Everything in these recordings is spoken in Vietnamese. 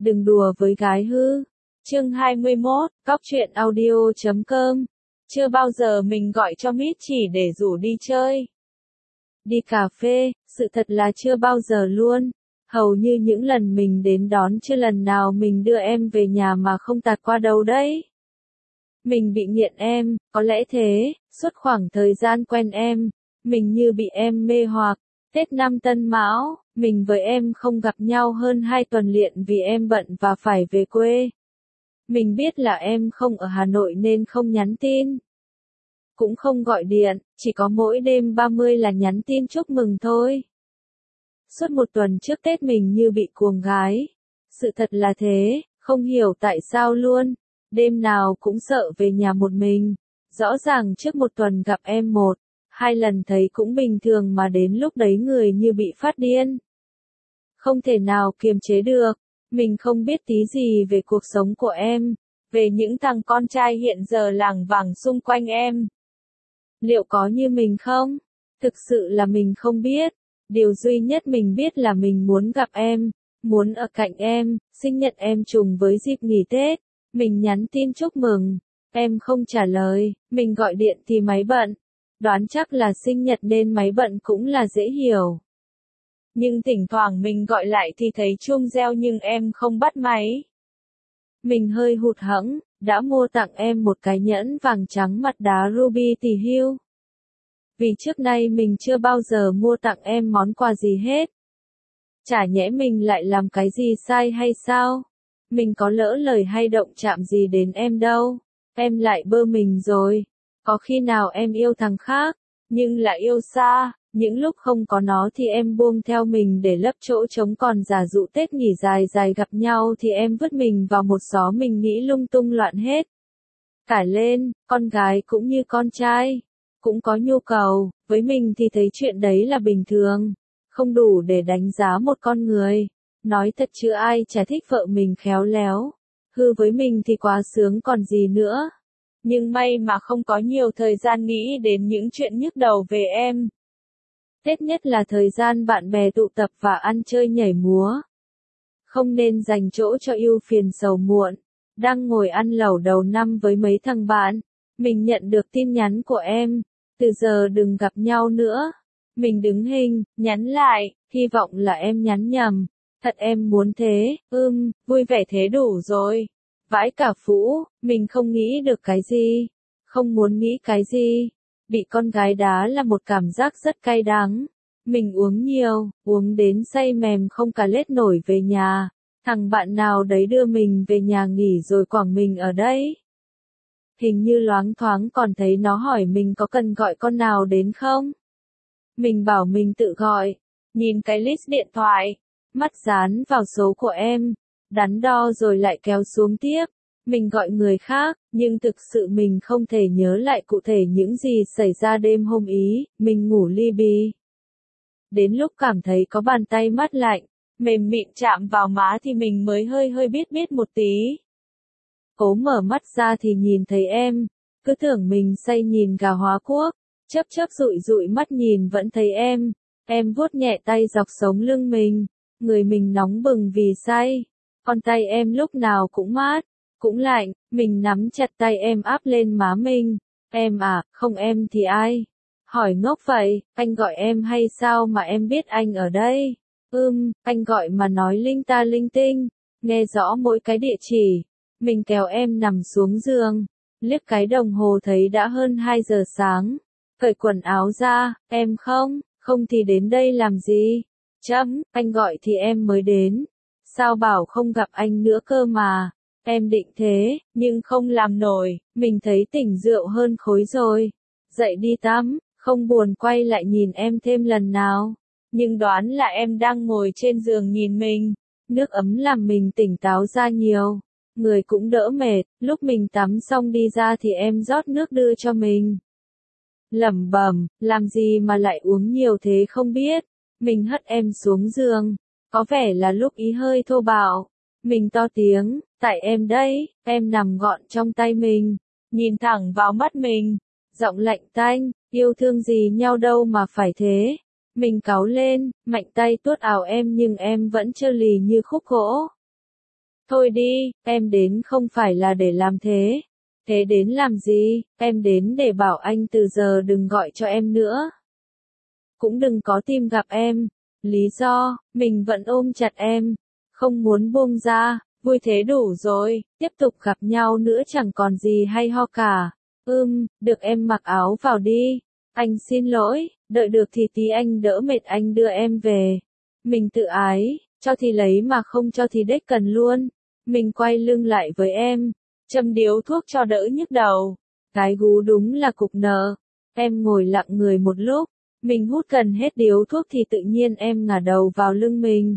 Đừng đùa với gái hư. Chương 21, Cóc truyện audio.com. Chưa bao giờ mình gọi cho Mít chỉ để rủ đi chơi, đi cà phê, sự thật là chưa bao giờ luôn. Hầu như những lần mình đến đón chưa lần nào mình đưa em về nhà mà không tạt qua đâu đấy. Mình bị nghiện em, có lẽ thế, suốt khoảng thời gian quen em, mình như bị em mê hoặc. Tết năm Tân Mão, mình với em không gặp nhau hơn 2 tuần liền vì em bận và phải về quê. Mình biết là em không ở Hà Nội nên không nhắn tin, cũng không gọi điện, chỉ có mỗi đêm 30 là nhắn tin chúc mừng thôi. Suốt một tuần trước Tết mình như bị cuồng gái. Sự thật là thế, không hiểu tại sao luôn. Đêm nào cũng sợ về nhà một mình. Rõ ràng trước một tuần gặp em 1, 2 lần thấy cũng bình thường mà đến lúc đấy người như bị phát điên. Không thể nào kiềm chế được. Mình không biết tí gì về cuộc sống của em, về những thằng con trai hiện giờ lảng vảng xung quanh em. Liệu có như mình không? Thực sự là mình không biết. Điều duy nhất mình biết là mình muốn gặp em, muốn ở cạnh em, sinh nhật em trùng với dịp nghỉ Tết. Mình nhắn tin chúc mừng, em không trả lời, mình gọi điện thì máy bận. Đoán chắc là sinh nhật nên máy bận cũng là dễ hiểu. Nhưng thỉnh thoảng mình gọi lại thì thấy chuông reo nhưng em không bắt máy. Mình hơi hụt hẫng, đã mua tặng em một cái nhẫn vàng trắng mặt đá ruby tỷ hưu. Vì trước nay mình chưa bao giờ mua tặng em món quà gì hết. Chả nhẽ mình lại làm cái gì sai hay sao? Mình có lỡ lời hay động chạm gì đến em đâu. Em lại bơ mình rồi. Có khi nào em yêu thằng khác, nhưng lại yêu xa. Những lúc không có nó thì em buông theo mình để lấp chỗ trống, còn giả dụ Tết nghỉ dài dài gặp nhau thì em vứt mình vào một xó mình nghĩ lung tung loạn hết. Cải lên, con gái cũng như con trai, cũng có nhu cầu, với mình thì thấy chuyện đấy là bình thường, không đủ để đánh giá một con người. Nói thật chứ ai chả thích vợ mình khéo léo, hư với mình thì quá sướng còn gì nữa. Nhưng may mà không có nhiều thời gian nghĩ đến những chuyện nhức đầu về em. Tết nhất là thời gian bạn bè tụ tập và ăn chơi nhảy múa. Không nên dành chỗ cho ưu phiền sầu muộn. Đang ngồi ăn lẩu đầu năm với mấy thằng bạn, mình nhận được tin nhắn của em. Từ giờ đừng gặp nhau nữa. Mình đứng hình, nhắn lại, hy vọng là em nhắn nhầm. Thật em muốn thế, vui vẻ thế đủ rồi. Vãi cả phũ, mình không nghĩ được cái gì. Không muốn nghĩ cái gì. Bị con gái đá là một cảm giác rất cay đắng. Mình uống nhiều, uống đến say mềm không cả lết nổi về nhà. Thằng bạn nào đấy đưa mình về nhà nghỉ rồi quẳng mình ở đây. Hình như loáng thoáng còn thấy nó hỏi mình có cần gọi con nào đến không. Mình bảo mình tự gọi. Nhìn cái list điện thoại, mắt dán vào số của em, đắn đo rồi lại kéo xuống tiếp. Mình gọi người khác, nhưng thực sự mình không thể nhớ lại cụ thể những gì xảy ra đêm hôm ý, mình ngủ li bì. Đến lúc cảm thấy có bàn tay mát lạnh, mềm mịn chạm vào má thì mình mới hơi biết một tí. Cố mở mắt ra thì nhìn thấy em, cứ tưởng mình say nhìn gà hóa quốc, chớp dụi mắt nhìn vẫn thấy em vuốt nhẹ tay dọc sống lưng mình, người mình nóng bừng vì say, con tay em lúc nào cũng mát, cũng lạnh, mình nắm chặt tay em áp lên má mình, em à, không em thì ai? Hỏi ngốc vậy, anh gọi em hay sao mà em biết anh ở đây? Anh gọi mà nói linh ta linh tinh, nghe rõ mỗi cái địa chỉ. Mình kéo em nằm xuống giường, liếc cái đồng hồ thấy đã hơn 2 giờ sáng, cởi quần áo ra, em không thì đến đây làm gì? Anh gọi thì em mới đến, sao bảo không gặp anh nữa cơ mà, em định thế, nhưng không làm nổi, mình thấy tỉnh rượu hơn khối rồi, dậy đi tắm, không buồn quay lại nhìn em thêm lần nào, nhưng đoán là em đang ngồi trên giường nhìn mình, nước ấm làm mình tỉnh táo ra nhiều. Người cũng đỡ mệt, lúc mình tắm xong đi ra thì em rót nước đưa cho mình. Lẩm bẩm, làm gì mà lại uống nhiều thế không biết. Mình hất em xuống giường, có vẻ là lúc ý hơi thô bạo. Mình to tiếng, tại em đấy, em nằm gọn trong tay mình, nhìn thẳng vào mắt mình, giọng lạnh tanh, yêu thương gì nhau đâu mà phải thế. Mình cáu lên, mạnh tay tuốt áo em nhưng em vẫn trơ lì như khúc gỗ. Thôi đi, em đến không phải là để làm thế. Thế đến làm gì, em đến để bảo anh từ giờ đừng gọi cho em nữa. Cũng đừng có tìm gặp em. Lý do, mình vẫn ôm chặt em. Không muốn buông ra, vui thế đủ rồi, tiếp tục gặp nhau nữa chẳng còn gì hay ho cả. Được em mặc áo vào đi. Anh xin lỗi, đợi được thì tí anh đỡ mệt anh đưa em về. Mình tự ái, cho thì lấy mà không cho thì đếch cần luôn. Mình quay lưng lại với em, châm điếu thuốc cho đỡ nhức đầu. Cái gú đúng là cục nợ. Em ngồi lặng người một lúc, mình hút gần hết điếu thuốc thì tự nhiên em ngả đầu vào lưng mình.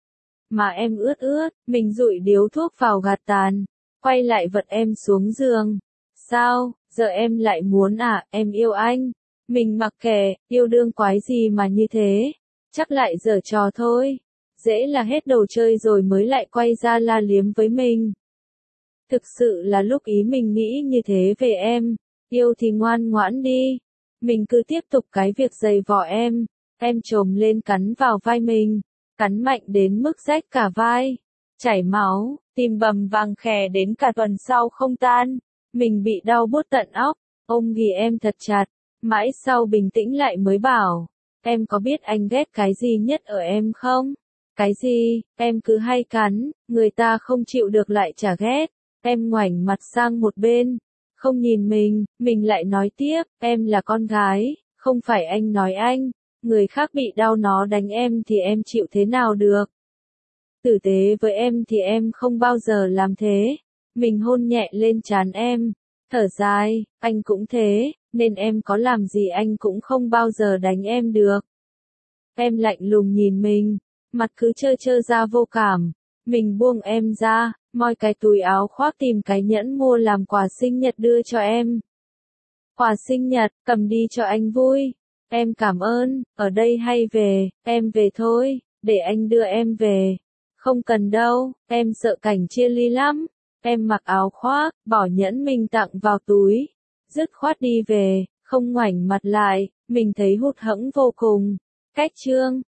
Mà em ướt ướt, mình dụi điếu thuốc vào gạt tàn, quay lại vật em xuống giường. Sao, giờ em lại muốn à, em yêu anh. Mình mặc kệ, yêu đương quái gì mà như thế. Chắc lại giở trò thôi. Dễ là hết đồ chơi rồi mới lại quay ra la liếm với mình. Thực sự là lúc ý mình nghĩ như thế về em. Yêu thì ngoan ngoãn đi. Mình cứ tiếp tục cái việc giày vò em. Em chồm lên cắn vào vai mình. Cắn mạnh đến mức rách cả vai. Chảy máu, tim bầm vàng khè đến cả tuần sau không tan. Mình bị đau buốt tận óc. Ôm ghì em thật chặt. Mãi sau bình tĩnh lại mới bảo. Em có biết anh ghét cái gì nhất ở em không? Cái gì, em cứ hay cắn, người ta không chịu được lại chả ghét. Em ngoảnh mặt sang một bên, không nhìn mình lại nói tiếp, em là con gái, không phải anh nói anh. Người khác bị đau nó đánh em thì em chịu thế nào được. Tử tế với em thì em không bao giờ làm thế. Mình hôn nhẹ lên trán em, thở dài, anh cũng thế, nên em có làm gì anh cũng không bao giờ đánh em được. Em lạnh lùng nhìn mình, mặt cứ trơ trơ ra vô cảm. Mình buông em ra, moi cái túi áo khoác tìm cái nhẫn mua làm quà sinh nhật đưa cho em. Quà sinh nhật, cầm đi cho anh vui. Em cảm ơn, ở đây hay về, em về thôi, để anh đưa em về. Không cần đâu, em sợ cảnh chia ly lắm. Em mặc áo khoác, bỏ nhẫn mình tặng vào túi. Dứt khoát đi về, không ngoảnh mặt lại, mình thấy hụt hẫng vô cùng. Cách chương